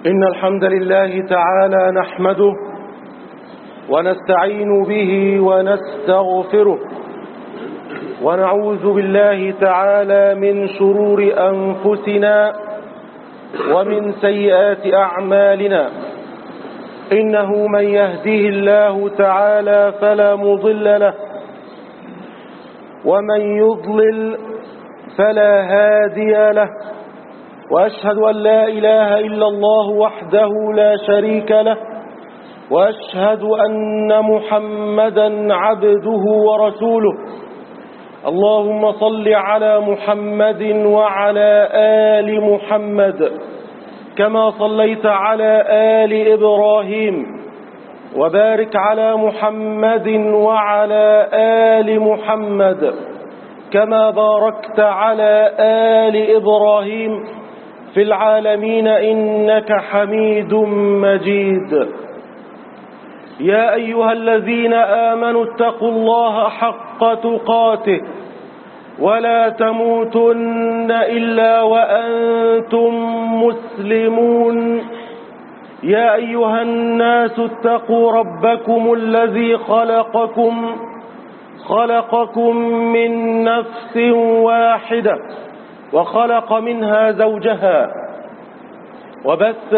إن الحمد لله تعالى نحمده ونستعين به ونستغفره ونعوذ بالله تعالى من شرور أنفسنا ومن سيئات أعمالنا. إنه من يهده الله تعالى فلا مضل له ومن يضلل فلا هادي له، وأشهد أن لا إله إلا الله وحده لا شريك له، وأشهد أن محمدا عبده ورسوله. اللهم صل على محمد وعلى آل محمد كما صليت على آل إبراهيم، وبارك على محمد وعلى آل محمد كما باركت على آل إبراهيم في العالمين إنك حميد مجيد. يا أيها الذين آمنوا اتقوا الله حق تقاته ولا تموتن إلا وأنتم مسلمون. يا أيها الناس اتقوا ربكم الذي خلقكم من نفس واحدة وخلق منها زوجها وبث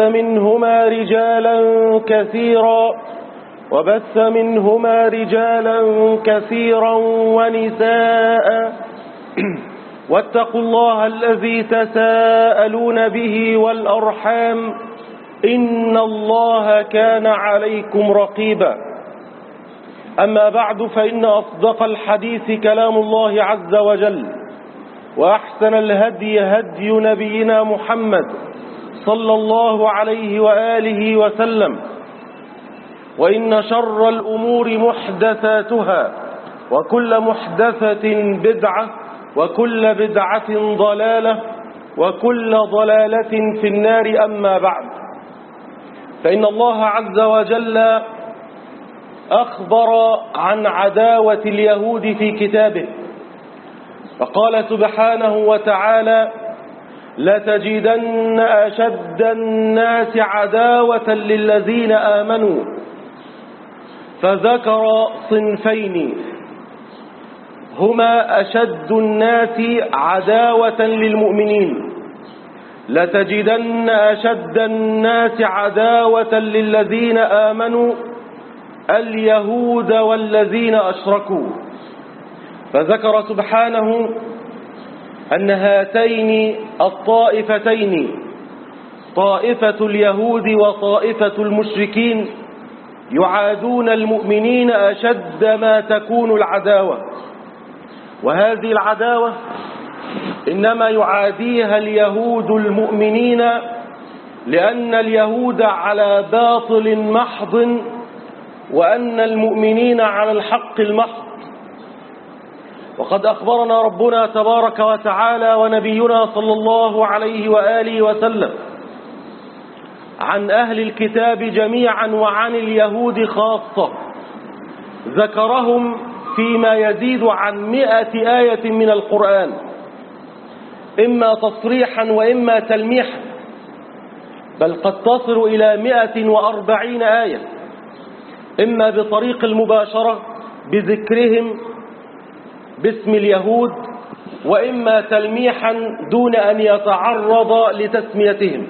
منهما رجالا كثيرا ونساء، واتقوا الله الذي تساءلون به والأرحام إن الله كان عليكم رقيبا. أما بعد، فإن أصدق الحديث كلام الله عز وجل، وأحسن الهدي هدي نبينا محمد صلى الله عليه وآله وسلم، وإن شر الأمور محدثاتها، وكل محدثة بدعة، وكل بدعة ضلالة، وكل ضلالة في النار. أما بعد، فإن الله عز وجل أخبر عن عداوة اليهود في كتابه، فقال سبحانه وتعالى: لتجدن أشد الناس عداوة للذين آمنوا، فذكر صنفين هما أشد الناس عداوة للمؤمنين. لتجدن أشد الناس عداوة للذين آمنوا اليهود والذين أشركوا، فذكر سبحانه أن هاتين الطائفتين، طائفة اليهود وطائفة المشركين، يعادون المؤمنين أشد ما تكون العداوة. وهذه العداوة إنما يعاديها اليهود المؤمنين لأن اليهود على باطل محض، وأن المؤمنين على الحق المحض. وقد أخبرنا ربنا تبارك وتعالى ونبينا صلى الله عليه وآله وسلم عن أهل الكتاب جميعا وعن اليهود خاصة، ذكرهم فيما يزيد عن 100 آية من القرآن، إما تصريحا وإما تلميحا، بل قد تصل إلى 140 آية، إما بطريق المباشرة بذكرهم باسم اليهود، وإما تلميحا دون أن يتعرض لتسميتهم.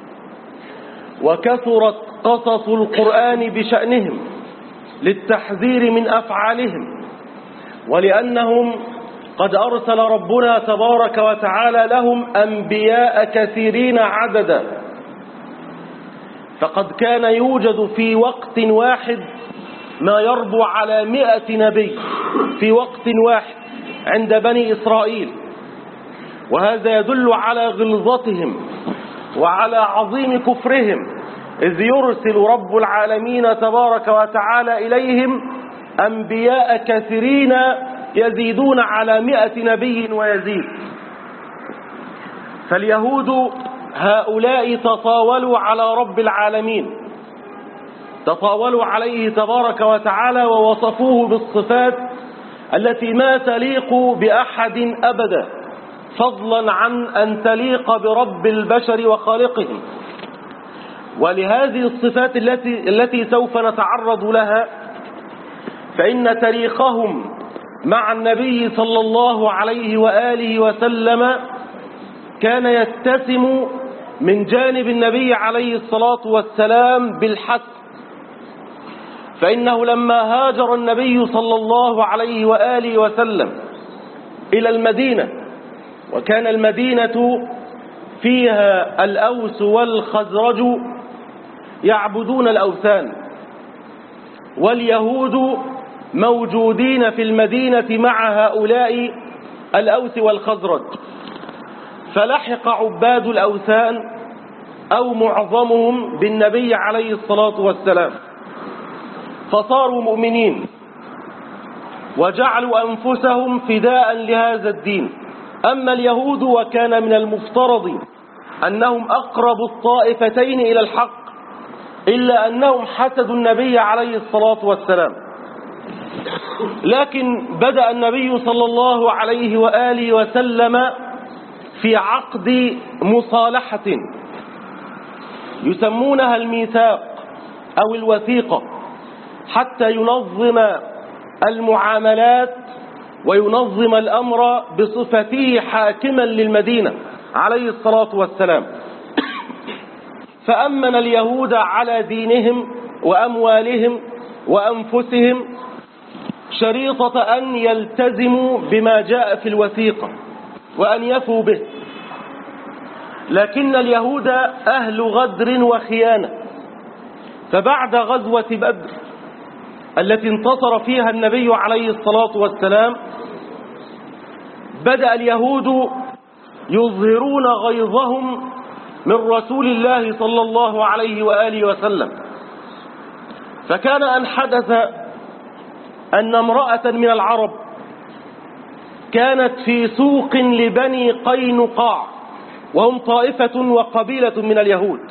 وكثرت قصص القرآن بشأنهم للتحذير من أفعالهم، ولأنهم قد أرسل ربنا تبارك وتعالى لهم أنبياء كثيرين عددا، فقد كان يوجد في وقت واحد ما يربو على 100 نبي في وقت واحد عند بني إسرائيل. وهذا يدل على غلظتهم وعلى عظيم كفرهم، إذ يرسل رب العالمين تبارك وتعالى إليهم أنبياء كثيرين يزيدون على 100 نبي ويزيد. فاليهود هؤلاء تطاولوا على رب العالمين، تطاولوا عليه تبارك وتعالى ووصفوه بالصفات التي ما تليق بأحد أبدا، فضلا عن أن تليق برب البشر وخالقهم. ولهذه الصفات التي سوف نتعرض لها، فإن تاريخهم مع النبي صلى الله عليه وآله وسلم كان يتسم من جانب النبي عليه الصلاة والسلام بالحسن. فإنه لما هاجر النبي صلى الله عليه وآله وسلم إلى المدينة، وكان المدينة فيها الأوس والخزرج يعبدون الأوثان، واليهود موجودين في المدينة مع هؤلاء الأوس والخزرج، فلحق عباد الأوثان أو معظمهم بالنبي عليه الصلاة والسلام، فصاروا مؤمنين وجعلوا أنفسهم فداء لهذا الدين. أما اليهود وكان من المفترض أنهم أقرب الطائفتين إلى الحق، إلا أنهم حسدوا النبي عليه الصلاة والسلام. لكن بدأ النبي صلى الله عليه وآله وسلم في عقد مصالحة يسمونها الميثاق أو الوثيقة، حتى ينظم المعاملات وينظم الأمر بصفته حاكما للمدينة عليه الصلاة والسلام. فأمن اليهود على دينهم وأموالهم وأنفسهم شريطة أن يلتزموا بما جاء في الوثيقة وأن يفوا به. لكن اليهود أهل غدر وخيانة، فبعد غزوة بدر التي انتصر فيها النبي عليه الصلاة والسلام بدأ اليهود يظهرون غيظهم من رسول الله صلى الله عليه وآله وسلم. فكان أن حدث أن امرأة من العرب كانت في سوق لبني قينقاع، وهم طائفة وقبيلة من اليهود.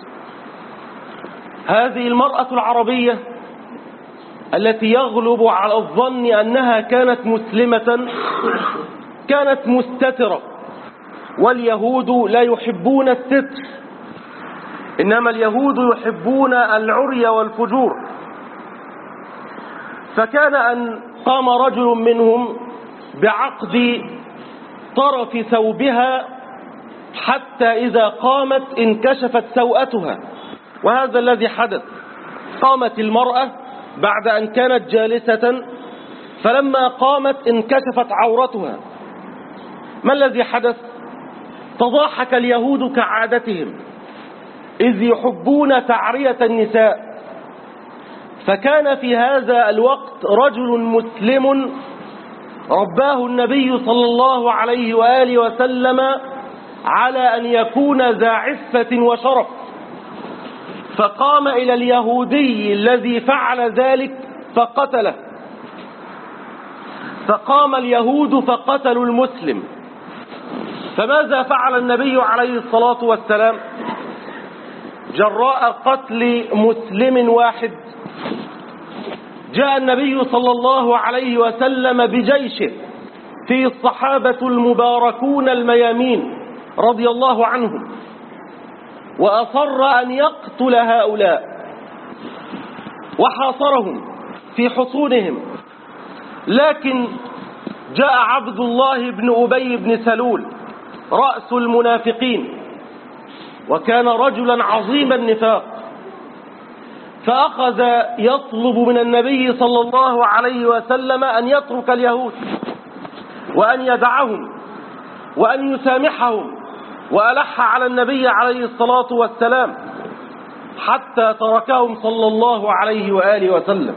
هذه المرأة العربية التي يغلب على الظن أنها كانت مسلمة كانت مستترة، واليهود لا يحبون الستر، إنما اليهود يحبون العري والفجور. فكان أن قام رجل منهم بعقد طرف ثوبها حتى إذا قامت انكشفت سوءتها، وهذا الذي حدث. قامت المرأة بعد أن كانت جالسة، فلما قامت انكشفت عورتها. ما الذي حدث؟ تضاحك اليهود كعادتهم، إذ يحبون تعرية النساء. فكان في هذا الوقت رجل مسلم رباه النبي صلى الله عليه وآله وسلم على أن يكون ذا عفة وشرف، فقام إلى اليهودي الذي فعل ذلك فقتله. فقام اليهود فقتلوا المسلم. فماذا فعل النبي عليه الصلاة والسلام جراء قتل مسلم واحد؟ جاء النبي صلى الله عليه وسلم بجيشه فيه الصحابة المباركون الميامين رضي الله عنهم، وأصر أن يقتل هؤلاء وحاصرهم في حصونهم. لكن جاء عبد الله بن أبي بن سلول رأس المنافقين، وكان رجلا عظيم النفاق، فأخذ يطلب من النبي صلى الله عليه وسلم أن يترك اليهود وأن يدعهم وأن يسامحهم، وألح على النبي عليه الصلاة والسلام حتى تركهم صلى الله عليه وآله وسلم.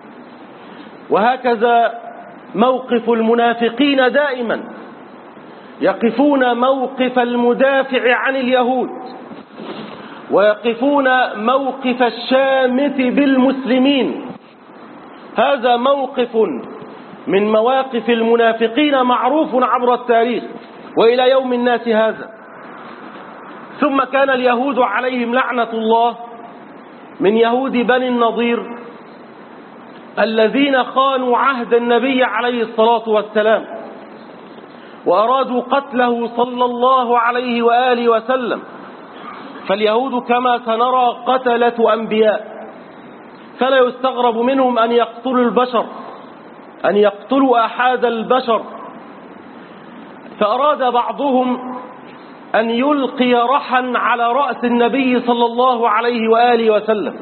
وهكذا موقف المنافقين دائما، يقفون موقف المدافع عن اليهود، ويقفون موقف الشامت بالمسلمين. هذا موقف من مواقف المنافقين معروف عبر التاريخ وإلى يوم الناس هذا. ثم كان اليهود عليهم لعنة الله من يهود بني النضير الذين خانوا عهد النبي عليه الصلاة والسلام، وأرادوا قتله صلى الله عليه وآله وسلم. فاليهود كما سنرى قتلة أنبياء، فلا يستغرب منهم أن يقتلوا البشر، أن يقتلوا أحد البشر. فأراد بعضهم أن يلقي رحا على رأس النبي صلى الله عليه وآله وسلم،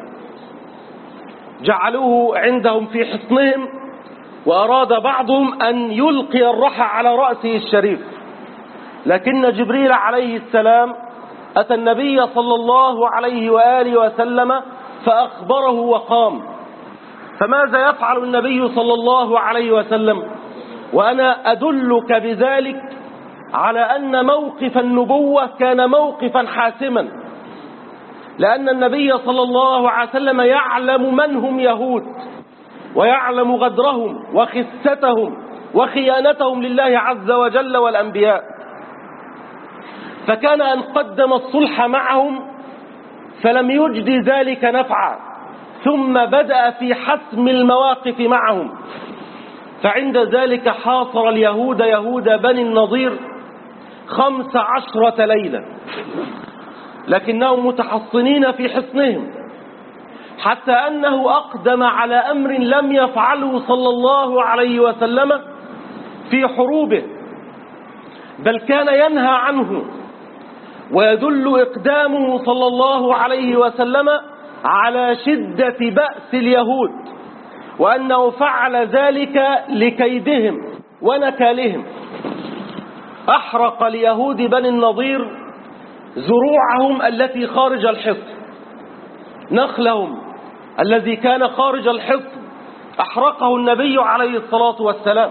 جعلوه عندهم في حصنهم، وأراد بعضهم أن يلقي الرحى على رأسه الشريف. لكن جبريل عليه السلام أتى النبي صلى الله عليه وآله وسلم فأخبره وقام. فماذا يفعل النبي صلى الله عليه وسلم؟ وأنا أدلك بذلك على أن موقف النبوة كان موقفا حاسما، لأن النبي صلى الله عليه وسلم يعلم من هم يهود، ويعلم غدرهم وخستهم وخيانتهم لله عز وجل والأنبياء، فكان أن قدم الصلح معهم فلم يجد ذلك نفعا، ثم بدأ في حسم المواقف معهم. فعند ذلك حاصر اليهود يهود بني النضير 15 ليلة، لكنهم متحصنين في حصنهم، حتى أنه أقدم على أمر لم يفعله صلى الله عليه وسلم في حروبه، بل كان ينهى عنه. ويدل إقدامه صلى الله عليه وسلم على شدة بأس اليهود، وأنه فعل ذلك لكيدهم ونكالهم. أحرق اليهود بني النضير زروعهم التي خارج الحصن، نخلهم الذي كان خارج الحصن أحرقه النبي عليه الصلاة والسلام،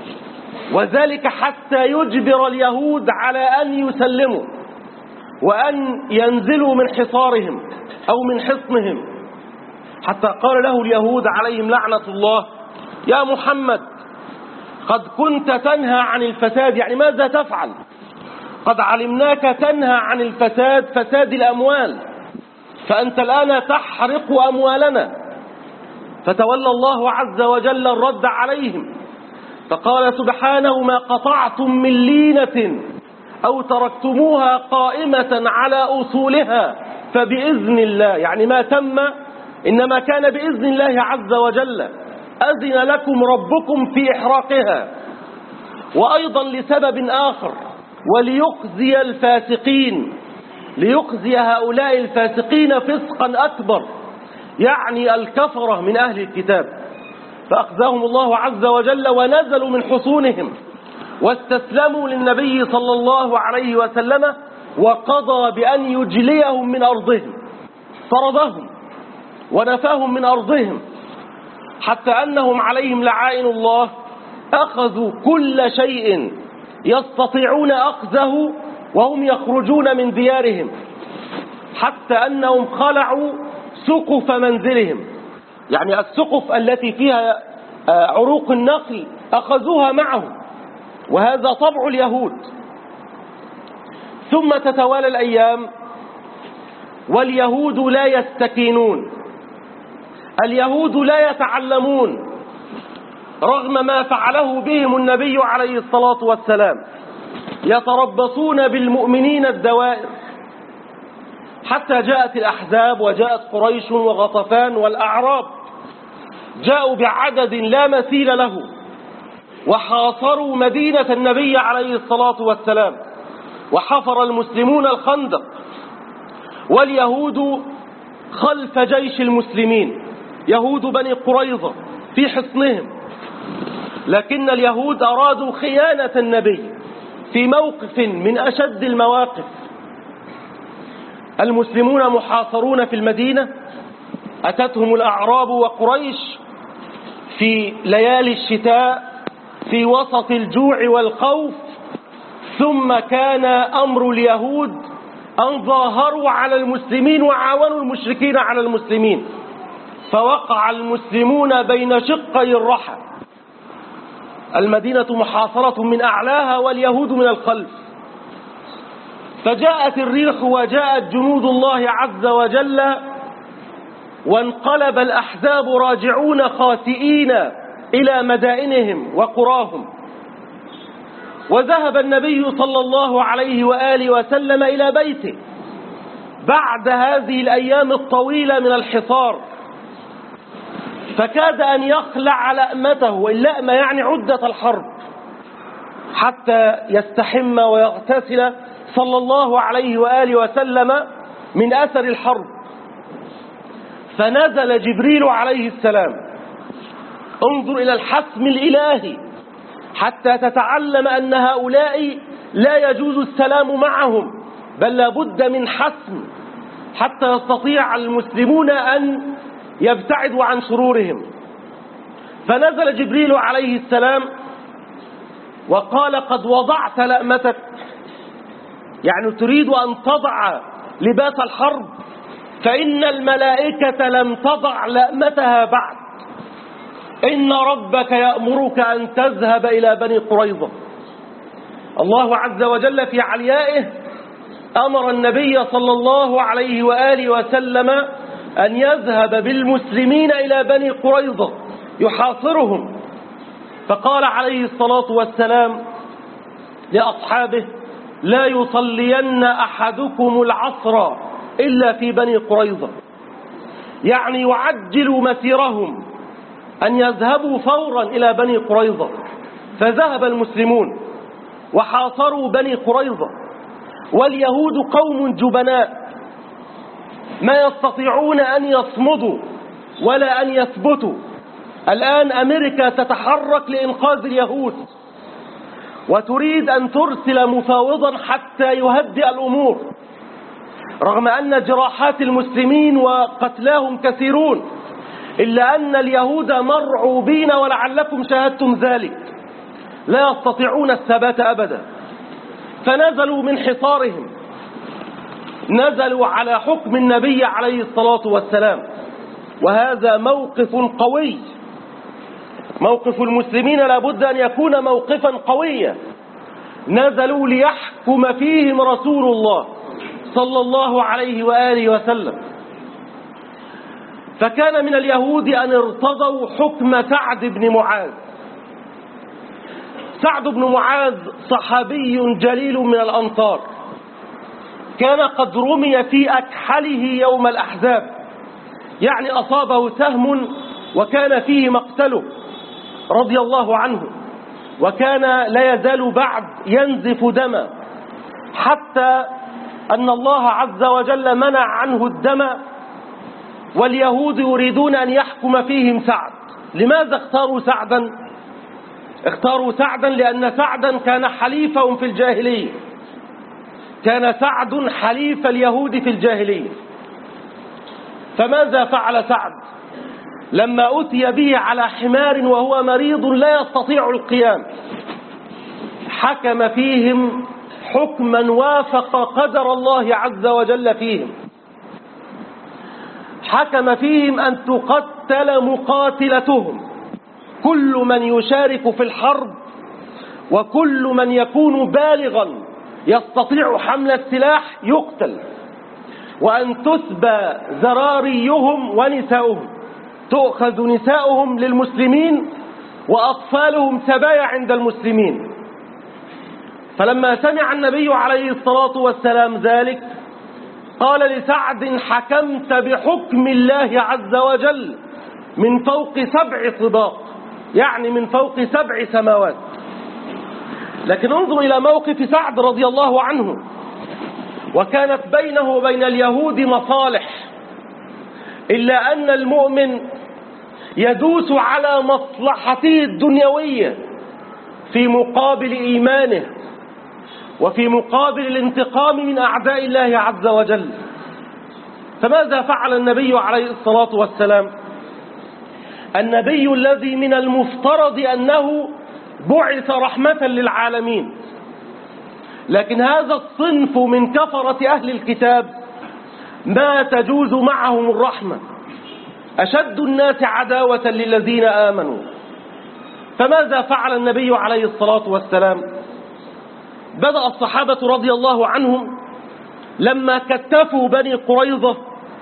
وذلك حتى يجبر اليهود على أن يسلموا وأن ينزلوا من حصارهم أو من حصنهم، حتى قال له اليهود عليهم لعنة الله: يا محمد قد كنت تنهى عن الفساد، يعني ماذا تفعل؟ قد علمناك تنهى عن الفساد، فساد الأموال، فأنت الآن تحرق أموالنا. فتولى الله عز وجل الرد عليهم، فقال سبحانه: ما قطعتم من لينة أو تركتموها قائمة على أصولها فبإذن الله، يعني ما تم إنما كان بإذن الله عز وجل، أذن لكم ربكم في إحراقها. وأيضا لسبب آخر، وليخزي الفاسقين، ليخزي هؤلاء الفاسقين فسقا أكبر، يعني الكفرة من أهل الكتاب. فأخزاهم الله عز وجل ونزلوا من حصونهم واستسلموا للنبي صلى الله عليه وسلم، وقضى بأن يجليهم من أرضهم، طردهم ونفاهم من أرضهم، حتى أنهم عليهم لعائن الله أخذوا كل شيء يستطيعون أخذه وهم يخرجون من ديارهم، حتى أنهم خلعوا سقف منزلهم، يعني السقف التي فيها عروق النخل أخذوها معهم، وهذا طبع اليهود. ثم تتوالى الأيام واليهود لا يستكينون، اليهود لا يتعلمون رغم ما فعله بهم النبي عليه الصلاة والسلام، يتربصون بالمؤمنين الدوائر، حتى جاءت الأحزاب وجاءت قريش وغطفان والأعراب، جاءوا بعدد لا مثيل له وحاصروا مدينة النبي عليه الصلاة والسلام، وحفر المسلمون الخندق واليهود خلف جيش المسلمين، يهود بني قريظة في حصنهم. لكن اليهود أرادوا خيانة النبي في موقف من أشد المواقف. المسلمون محاصرون في المدينة، أتتهم الأعراب وقريش في ليالي الشتاء في وسط الجوع والخوف، ثم كان أمر اليهود أن ظاهروا على المسلمين وعاونوا المشركين على المسلمين، فوقع المسلمون بين شقي الرحى، المدينة محاصرة من أعلاها واليهود من الخلف. فجاءت الريح وجاءت جنود الله عز وجل، وانقلب الأحزاب راجعون خاسئين إلى مدائنهم وقراهم. وذهب النبي صلى الله عليه وآله وسلم إلى بيته بعد هذه الأيام الطويلة من الحصار، فكاد أن يخلع لأمته، واللأمة يعني عدة الحرب، حتى يستحم ويغتسل صلى الله عليه وآله وسلم من أثر الحرب. فنزل جبريل عليه السلام. انظر إلى الحسم الإلهي حتى تتعلم أن هؤلاء لا يجوز السلام معهم، بل لابد من حسم حتى يستطيع المسلمون أن يبتعدوا عن شرورهم. فنزل جبريل عليه السلام وقال: قد وضعت لأمتك، يعني تريد أن تضع لباس الحرب، فإن الملائكة لم تضع لأمتها بعد، إن ربك يأمرك أن تذهب إلى بني قريظة. الله عز وجل في عليائه أمر النبي صلى الله عليه وآله وسلم أن يذهب بالمسلمين إلى بني قريظة يحاصرهم، فقال عليه الصلاة والسلام لأصحابه: لا يصلين أحدكم العصر إلا في بني قريظة، يعني يعجل مسيرهم أن يذهبوا فورا إلى بني قريظة. فذهب المسلمون وحاصروا بني قريظة، واليهود قوم جبناء ما يستطيعون أن يصمدوا ولا أن يثبتوا. الآن أمريكا تتحرك لإنقاذ اليهود وتريد أن ترسل مفاوضا حتى يهدئ الأمور، رغم أن جراحات المسلمين وقتلاهم كثيرون، إلا أن اليهود مرعوبين، ولعلكم شاهدتم ذلك، لا يستطيعون الثبات أبدا. فنزلوا من حصارهم، نزلوا على حكم النبي عليه الصلاة والسلام، وهذا موقف قوي. موقف المسلمين لابد أن يكون موقفا قويا. نزلوا ليحكم فيهم رسول الله صلى الله عليه وآله وسلم. فكان من اليهود أن ارتضوا حكم سعد بن معاذ. سعد بن معاذ صحابي جليل من الأنصار، كان قد رمي في أكحله يوم الأحزاب، يعني أصابه سهم وكان فيه مقتله رضي الله عنه، وكان لا يزال بعد ينزف دما، حتى أن الله عز وجل منع عنه الدم، واليهود يريدون أن يحكم فيهم سعد. لماذا اختاروا سعدا؟ اختاروا سعدا لأن سعدا كان حليفهم في الجاهلية، كان سعد حليف اليهود في الجاهلية. فماذا فعل سعد لما أتي به على حمار وهو مريض لا يستطيع القيام؟ حكم فيهم حكما وافق قدر الله عز وجل فيهم. حكم فيهم أن تقتل مقاتلتهم، كل من يشارك في الحرب وكل من يكون بالغا يستطيع حمل السلاح يقتل، وأن تسبى ذراريهم ونساؤهم، تؤخذ نساؤهم للمسلمين وأطفالهم سبايا عند المسلمين. فلما سمع النبي عليه الصلاة والسلام ذلك قال لسعد: حكمت بحكم الله عز وجل من فوق 7 طباق، يعني من فوق 7 سماوات. لكن انظر إلى موقف سعد رضي الله عنه، وكانت بينه وبين اليهود مصالح، إلا أن المؤمن يدوس على مصلحته الدنيوية في مقابل إيمانه وفي مقابل الانتقام من أعداء الله عز وجل. فماذا فعل النبي عليه الصلاة والسلام؟ النبي الذي من المفترض أنه بعث رحمة للعالمين، لكن هذا الصنف من كفرة أهل الكتاب ما تجوز معهم الرحمة، أشد الناس عداوة للذين آمنوا. فماذا فعل النبي عليه الصلاة والسلام؟ بدأ الصحابة رضي الله عنهم لما كتفوا بني قريظة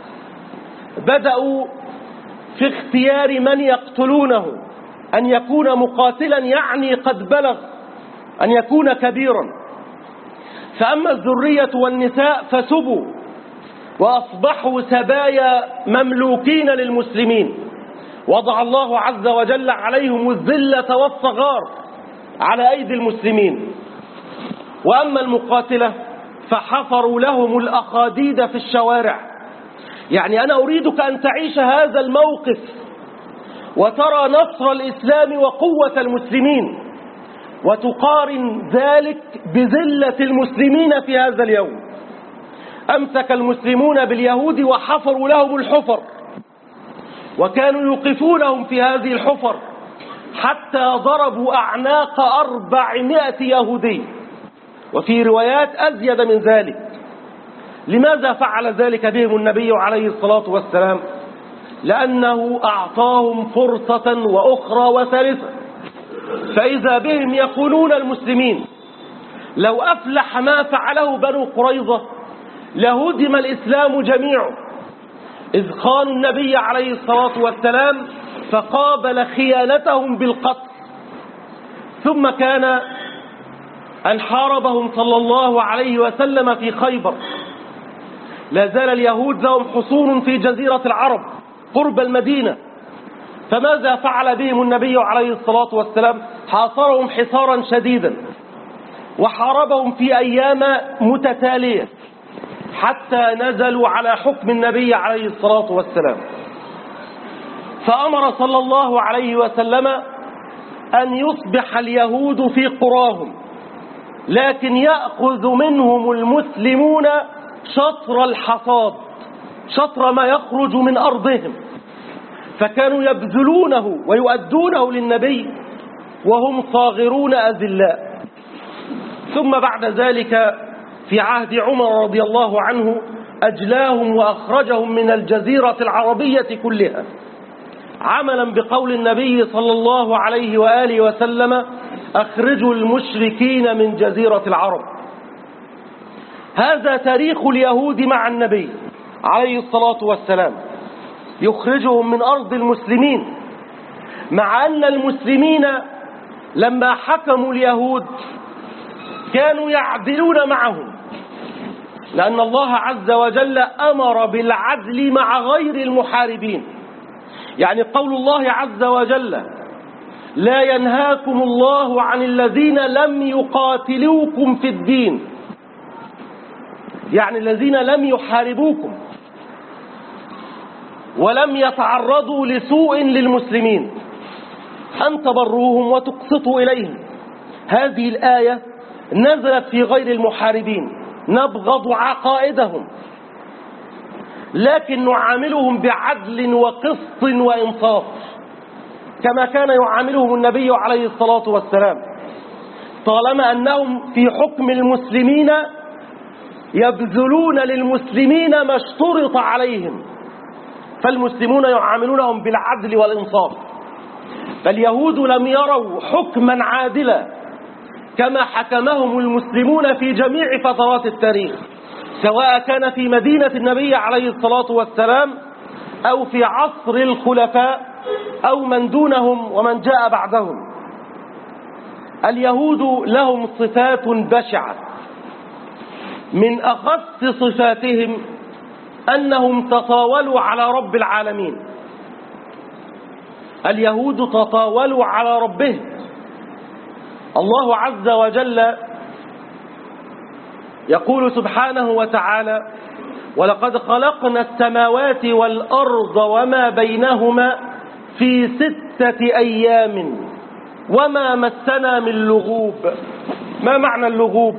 بدأوا في اختيار من يقتلونه، أن يكون مقاتلا يعني قد بلغ، أن يكون كبيرا. فأما الذرية والنساء فسبوا، وأصبحوا سبايا مملوكين للمسلمين. وضع الله عز وجل عليهم الذلة والصغار على أيدي المسلمين. وأما المقاتلة فحفروا لهم الأخاديد في الشوارع. يعني أنا أريدك أن تعيش هذا الموقف وترى نصر الإسلام وقوة المسلمين، وتقارن ذلك بذلة المسلمين في هذا اليوم. أمسك المسلمون باليهود وحفروا لهم الحفر، وكانوا يوقفونهم في هذه الحفر حتى ضربوا أعناق 400 يهودي، وفي روايات أزيد من ذلك. لماذا فعل ذلك بهم النبي عليه الصلاة والسلام؟ لأنه أعطاهم فرصة وأخرى وثالثة. فإذا بهم يقولون المسلمين: لو أفلح ما فعله بنو قريظة لهدم الإسلام جميعه، إذ خانوا النبي عليه الصلاة والسلام فقابل خيانتهم بالقتل. ثم كان أن حاربهم صلى الله عليه وسلم في خيبر. لا زال اليهود لهم حصون في جزيرة العرب قرب المدينة. فماذا فعل بهم النبي عليه الصلاة والسلام؟ حاصرهم حصارا شديدا وحاربهم في أيام متتالية حتى نزلوا على حكم النبي عليه الصلاة والسلام. فأمر صلى الله عليه وسلم أن يصبح اليهود في قراهم، لكن يأخذ منهم المسلمون شطر الحصاد، شطر ما يخرج من أرضهم. فكانوا يبذلونه ويؤدونه للنبي وهم صاغرون أذلاء. ثم بعد ذلك في عهد عمر رضي الله عنه أجلاهم وأخرجهم من الجزيرة العربية كلها، عملا بقول النبي صلى الله عليه وآله وسلم: أخرجوا المشركين من جزيرة العرب. هذا تاريخ اليهود مع النبي عليه الصلاة والسلام، يخرجهم من أرض المسلمين، مع أن المسلمين لما حكموا اليهود كانوا يعدلون معهم، لأن الله عز وجل أمر بالعدل مع غير المحاربين. يعني قول الله عز وجل: لا ينهاكم الله عن الذين لم يقاتلوكم في الدين، يعني الذين لم يحاربوكم ولم يتعرضوا لسوء للمسلمين، أن تبروهم وتقسطوا إليهم. هذه الآية نزلت في غير المحاربين، نبغض عقائدهم لكن نعاملهم بعدل وقسط وإنصاف كما كان يعاملهم النبي عليه الصلاة والسلام، طالما أنهم في حكم المسلمين يبذلون للمسلمين ما اشترط عليهم، فالمسلمون يعاملونهم بالعدل والإنصاف. فاليهود لم يروا حكما عادلا كما حكمهم المسلمون في جميع فترات التاريخ، سواء كان في مدينة النبي عليه الصلاة والسلام أو في عصر الخلفاء أو من دونهم ومن جاء بعدهم. اليهود لهم صفات بشعة، من أخص صفاتهم أنهم تطاولوا على رب العالمين. اليهود تطاولوا على ربهم. الله عز وجل يقول سبحانه وتعالى: ولقد خلقنا السماوات والأرض وما بينهما في 6 أيام وما مسنا من لغوب. ما معنى اللغوب؟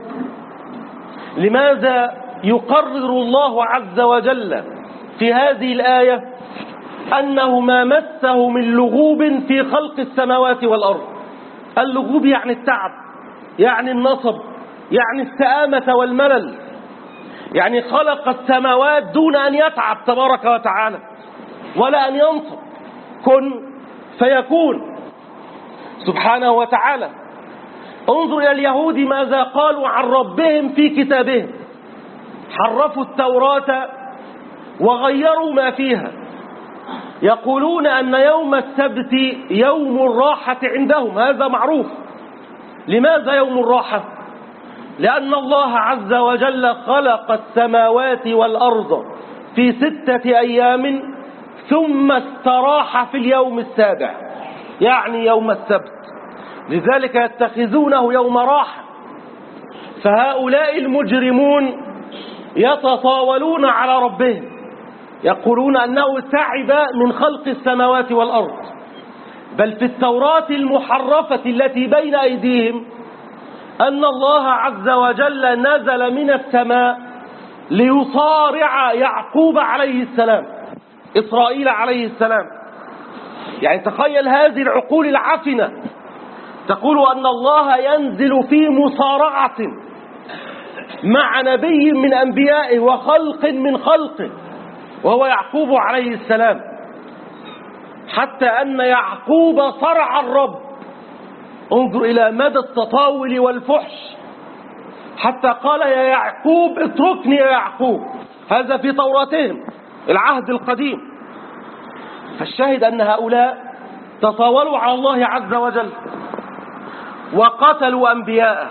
لماذا يقرر الله عز وجل في هذه الآية أنه ما مسه من لغوب في خلق السماوات والأرض؟ اللغوب يعني التعب، يعني النصب، يعني السآمة والملل. يعني خلق السماوات دون أن يتعب تبارك وتعالى ولا أن ينصب، كن فيكون سبحانه وتعالى. انظر إلى اليهود ماذا قالوا عن ربهم في كتابهم: حرفوا التوراة وغيروا ما فيها، يقولون أن يوم السبت يوم الراحة عندهم، هذا معروف. لماذا يوم الراحة؟ لأن الله عز وجل خلق السماوات والأرض في 6 أيام ثم استراح في اليوم السابع، يعني يوم السبت، لذلك يتخذونه يوم راحة. فهؤلاء المجرمون يتطاولون على ربهم، يقولون أنه تعب من خلق السماوات والأرض، بل في التوراة المحرفة التي بين أيديهم أن الله عز وجل نزل من السماء ليصارع يعقوب عليه السلام، إسرائيل عليه السلام. يعني تخيل هذه العقول العفنة تقول أن الله ينزل في مصارعة مع نبي من أنبيائه وخلق من خلقه وهو يعقوب عليه السلام، حتى أن يعقوب صرع الرب. انظر إلى مدى التطاول والفحش، حتى قال يا يعقوب اتركني يا يعقوب. هذا في توراتهم العهد القديم. فالشاهد أن هؤلاء تطاولوا على الله عز وجل وقتلوا أنبياءه،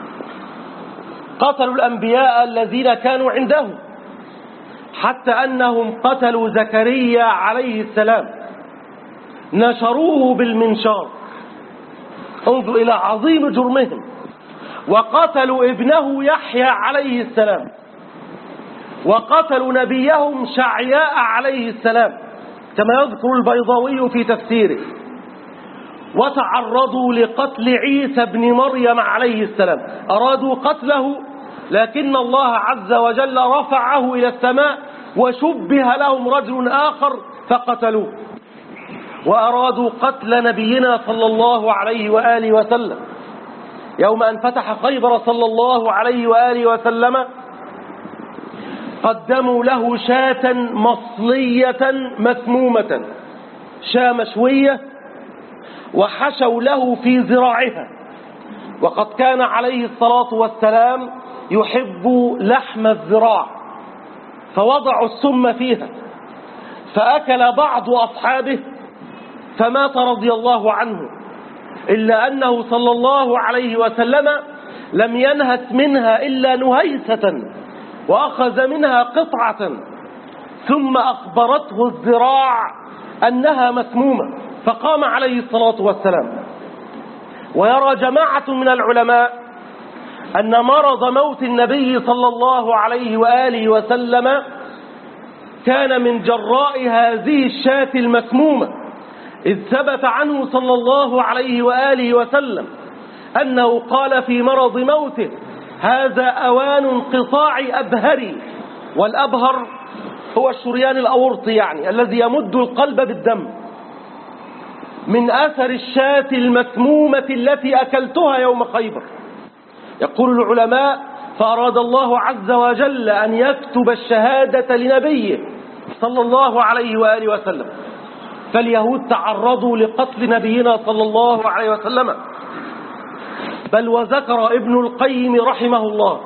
قتلوا الأنبياء الذين كانوا عنده، حتى أنهم قتلوا زكريا عليه السلام، نشروه بالمنشار. انظر إلى عظيم جرمهم. وقتلوا ابنه يحيى عليه السلام، وقتلوا نبيهم شعياء عليه السلام كما يذكر البيضاوي في تفسيره. وتعرضوا لقتل عيسى بن مريم عليه السلام، أرادوا قتله لكن الله عز وجل رفعه إلى السماء وشبه لهم رجل آخر فقتلوه. وأرادوا قتل نبينا صلى الله عليه وآله وسلم يوم أن فتح خيبر صلى الله عليه وآله وسلم، قدموا له شاة مصلية مسمومة، شاة مشوية، وحشوا له في ذراعها، وقد كان عليه الصلاة والسلام يحب لحم الذراع، فوضعوا السم فيها، فأكل بعض أصحابه فمات رضي الله عنه، إلا أنه صلى الله عليه وسلم لم ينهت منها إلا نهيسة، وأخذ منها قطعة ثم أخبرته الذراع أنها مسمومة، فقام عليه الصلاة والسلام. ويرى جماعة من العلماء أن مرض موت النبي صلى الله عليه وآله وسلم كان من جراء هذه الشاة المسمومة، إذ ثبت عنه صلى الله عليه وآله وسلم أنه قال في مرض موته هذا أوان انقطاع أبهري، والأبهر هو الشريان الأورطي يعني الذي يمد القلب بالدم، من أثر الشاة المسمومة التي أكلتها يوم خيبر. يقول العلماء فأراد الله عز وجل أن يكتب الشهادة لنبيه صلى الله عليه وآله وسلم، فاليهود تعرضوا لقتل نبينا صلى الله عليه وسلم. بل وذكر ابن القيم رحمه الله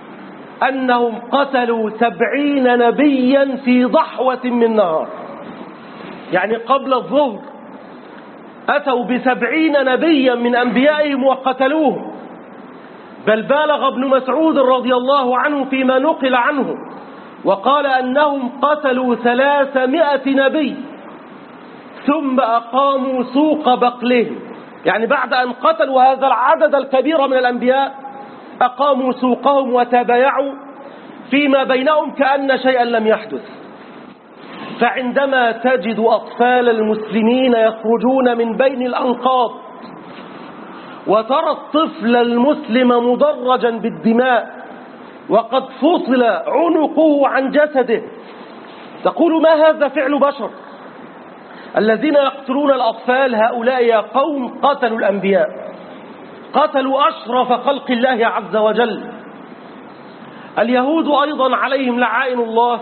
أنهم قتلوا 70 نبيا في ضحوة من نهار، يعني قبل الظهر أتوا ب70 نبيا من أنبيائهم وقتلوهم. بل بالغ ابن مسعود رضي الله عنه فيما نقل عنه وقال أنهم قتلوا 300 نبي ثم أقاموا سوق بقلهم، يعني بعد أن قتلوا هذا العدد الكبير من الأنبياء أقاموا سوقهم وتبايعوا فيما بينهم كأن شيئا لم يحدث. فعندما تجد أطفال المسلمين يخرجون من بين الأنقاض وترى الطفل المسلم مدرجا بالدماء وقد فصل عنقه عن جسده، تقول ما هذا فعل بشر؟ الذين يقتلون الأطفال هؤلاء يا قوم قتلوا الأنبياء، قتلوا أشرف خلق الله عز وجل. اليهود أيضا عليهم لعائن الله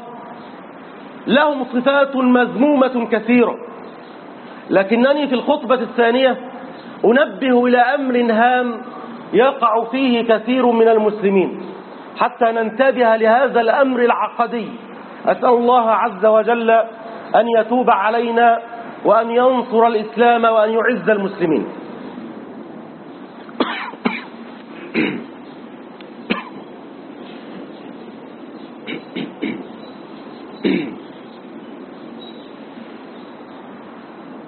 لهم صفات مذمومة كثيرة، لكنني في الخطبة الثانية أنبه إلى أمر هام يقع فيه كثير من المسلمين حتى ننتبه لهذا الأمر العقدي. أسأل الله عز وجل أن يتوب علينا وأن ينصر الإسلام وأن يعز المسلمين.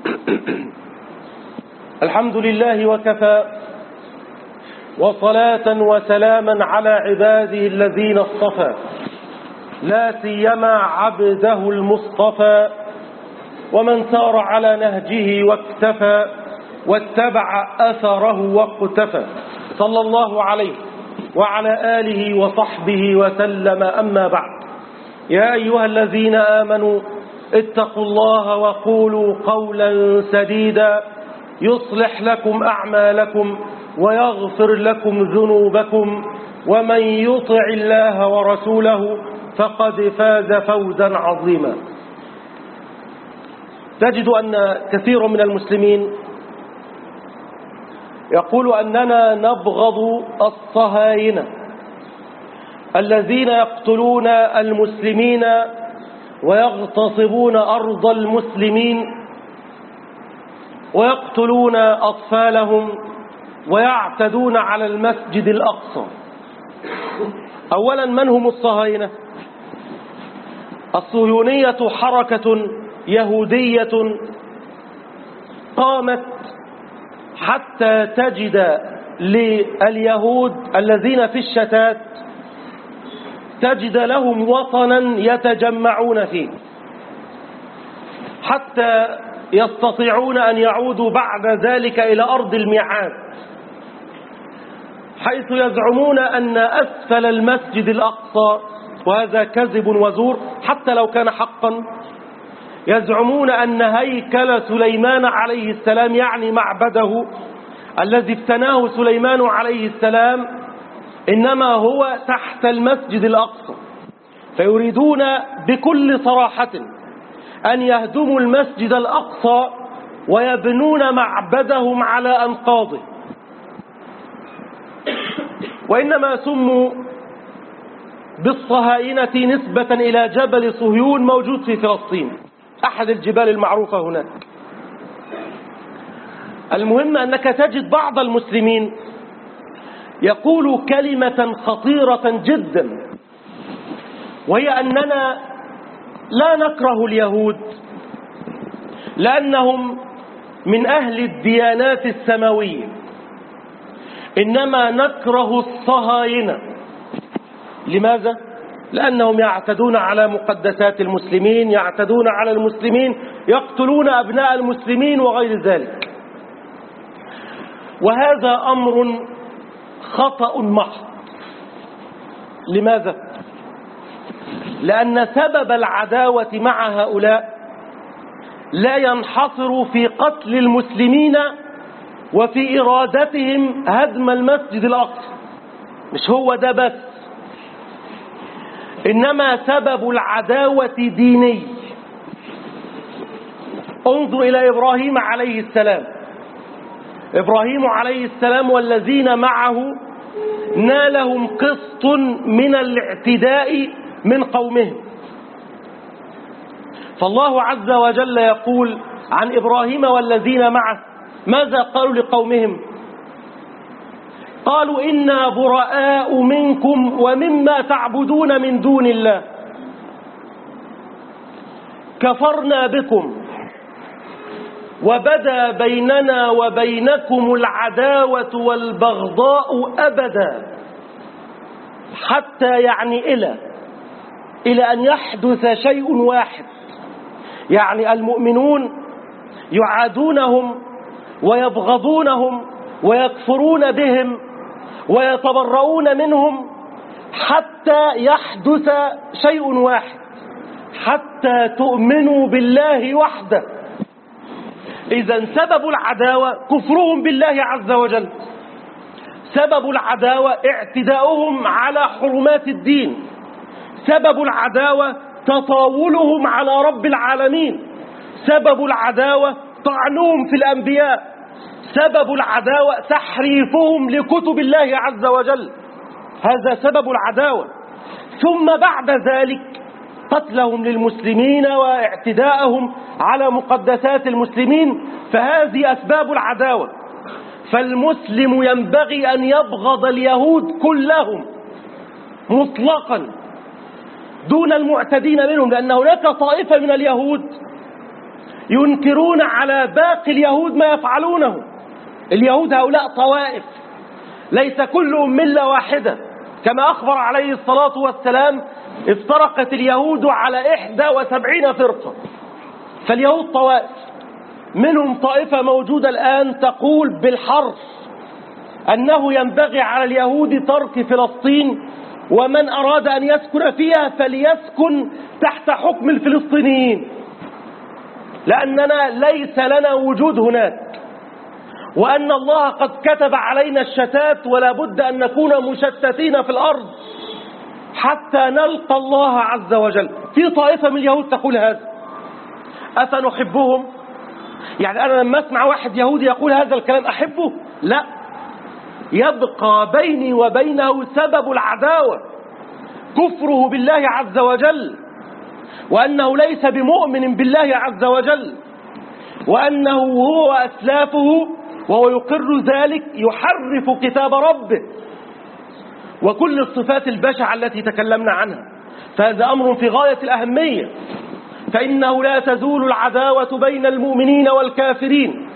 الحمد لله وكفى، وصلاة وسلاما على عباده الذين اصطفى، لا سيما عبده المصطفى، ومن سار على نهجه واكتفى واتبع أثره واقتفى، صلى الله عليه وعلى آله وصحبه وسلم. أما بعد، يا أيها الذين آمنوا اتقوا الله وقولوا قولا سديدا يصلح لكم أعمالكم ويغفر لكم ذنوبكم، ومن يطع الله ورسوله فقد فاز فوزا عظيما. تجد أن كثير من المسلمين يقول أننا نبغض الصهاينة الذين يقتلون المسلمين ويغتصبون أرض المسلمين ويقتلون أطفالهم ويعتدون على المسجد الأقصى. أولا، من هم الصهاينة؟ الصهيونية حركة يهودية قامت حتى تجد لليهود الذين في الشتات تجد لهم وطنا يتجمعون فيه حتى يستطيعون أن يعودوا بعد ذلك إلى أرض الميعاد، حيث يزعمون أن أسفل المسجد الأقصى، وهذا كذب وزور حتى لو كان حقا، يزعمون أن هيكل سليمان عليه السلام، يعني معبده الذي ابتناه سليمان عليه السلام، إنما هو تحت المسجد الأقصى، فيريدون بكل صراحة أن يهدموا المسجد الأقصى ويبنون معبدهم على أنقاضه. وإنما سموا بالصهاينة نسبة إلى جبل صهيون موجود في فلسطين، أحد الجبال المعروفة هناك. المهم أنك تجد بعض المسلمين يقول كلمة خطيرة جدا، وهي أننا لا نكره اليهود لأنهم من أهل الديانات السماوية، إنما نكره الصهاينة. لماذا؟ لأنهم يعتدون على مقدسات المسلمين، يعتدون على المسلمين، يقتلون أبناء المسلمين وغير ذلك. وهذا أمر خطأ محض. لماذا؟ لأن سبب العداوة مع هؤلاء لا ينحصر في قتل المسلمين وفي إرادتهم هدم المسجد الأقصى، مش هو ده بس، إنما سبب العداوة ديني. انظر إلى إبراهيم عليه السلام. إبراهيم عليه السلام والذين معه نالهم قسط من الاعتداء من قومهم، فالله عز وجل يقول عن إبراهيم والذين معه ماذا قالوا لقومهم؟ قالوا إنا براء منكم ومما تعبدون من دون الله كفرنا بكم وبدا بيننا وبينكم العداوة والبغضاء أبدا، حتى يعني إلى أن يحدث شيء واحد، يعني المؤمنون يعادونهم ويبغضونهم ويكفرون بهم ويتبرؤون منهم حتى يحدث شيء واحد، حتى تؤمنوا بالله وحده. إذن سبب العداوة كفرهم بالله عز وجل، سبب العداوة اعتداؤهم على حرمات الدين، سبب العداوة تطاولهم على رب العالمين، سبب العداوة طعنهم في الأنبياء، سبب العداوة تحريفهم لكتب الله عز وجل، هذا سبب العداوة. ثم بعد ذلك قتلهم للمسلمين واعتداءهم على مقدسات المسلمين، فهذه أسباب العداوة. فالمسلم ينبغي أن يبغض اليهود كلهم مطلقا دون المعتدين منهم، لأن هناك طائفة من اليهود ينكرون على باقي اليهود ما يفعلونه. اليهود هؤلاء طوائف، ليس كلهم ملة واحدة، كما أخبر عليه الصلاة والسلام افترقت اليهود على 71 فرقة. فاليهود طوائف، منهم طائفة موجودة الآن تقول بالحرف أنه ينبغي على اليهود ترك فلسطين، ومن أراد أن يسكن فيها فليسكن تحت حكم الفلسطينيين، لأننا ليس لنا وجود هناك، وأن الله قد كتب علينا الشتات، ولا بد أن نكون مشتتين في الأرض حتى نلقى الله عز وجل. في طائفة من اليهود تقول هذا. أفنحبهم؟ يعني أنا لما أسمع واحد يهودي يقول هذا الكلام أحبه؟ لا، يبقى بيني وبينه سبب العداوة، كفره بالله عز وجل، وأنه ليس بمؤمن بالله عز وجل، وأنه هو وأسلافه وهو يقر ذلك يحرف كتاب ربه وكل الصفات البشعة التي تكلمنا عنها. فهذا أمر في غاية الأهمية، فإنه لا تزول العداوة بين المؤمنين والكافرين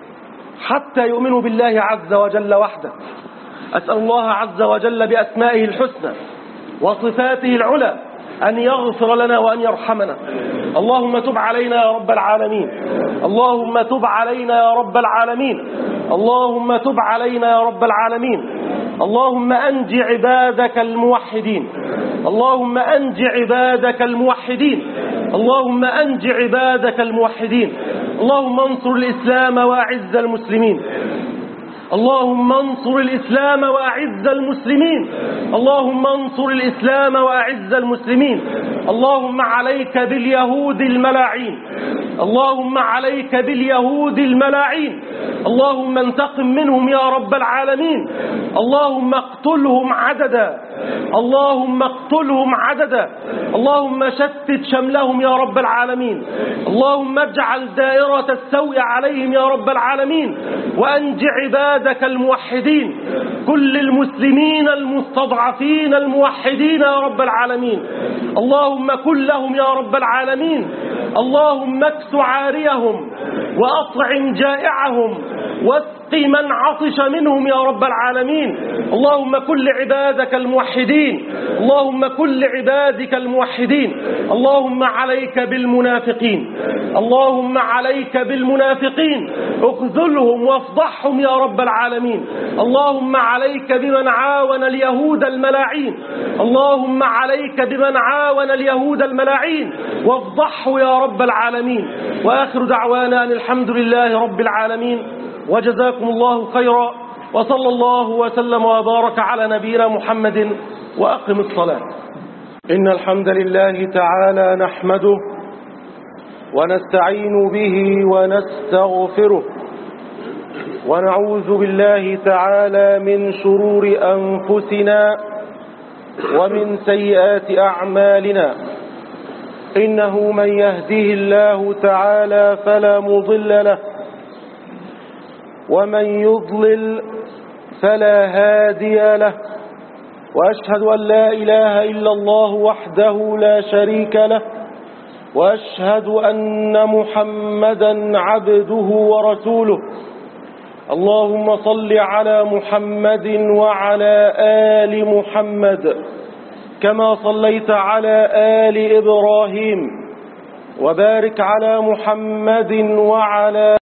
حتى يؤمنوا بالله عز وجل وحده. أسأل الله عز وجل بأسمائه الحسنى وصفاته العلى أن يغفر لنا وأن يرحمنا. اللهم تب علينا يا رب العالمين، اللهم تب علينا يا رب العالمين، اللهم تب علينا يا رب العالمين. اللهم أنج عبادك الموحدين، اللهم أنج عبادك الموحدين، اللهم أنج عبادك الموحدين. اللهم انصر الإسلام وأعز المسلمين، اللهم انصر الإسلام وأعز المسلمين، اللهم انصر الإسلام وأعز المسلمين. اللهم عليك باليهود الملاعين، اللهم عليك باليهود الملاعين، اللهم انتقم منهم يا رب العالمين. اللهم اقتلهم عددا، اللهم اقتلهم عددا، اللهم شتت شملهم يا رب العالمين. اللهم اجعل دائرة السوء عليهم يا رب العالمين، وأنج عبادك الموحدين، كل المسلمين المستضعفين الموحدين يا رب العالمين. اللهم كن لهم يا رب العالمين، اللهم اكس عاريهم وأطعم جائعهم واسق من عطش منهم يا رب العالمين. اللهم كن لعبادك الموحدين، اللهم كن لعبادك الموحدين. اللهم عليك بالمنافقين، اللهم عليك بالمنافقين، اخذلهم وافضحهم يا رب العالمين. اللهم عليك بمن عاون اليهود الملاعين، اللهم عليك بمن عاون اليهود الملاعين وافضحه يا رب العالمين. وآخر دعوانا أن الحمد لله رب العالمين، وجزاكم الله خيرا، وصلى الله وسلم وبارك على نبينا محمد. وأقم الصلاة. إن الحمد لله تعالى نحمده ونستعين به ونستغفره، ونعوذ بالله تعالى من شرور أنفسنا ومن سيئات أعمالنا. إنه من يهده الله تعالى فلا مضل له، ومن يضلل فلا هادي له. وأشهد أن لا إله إلا الله وحده لا شريك له، وأشهد أن محمدا عبده ورسوله. اللهم صل على محمد وعلى آل محمد كما صليت على آل إبراهيم، وبارك على محمد وعلى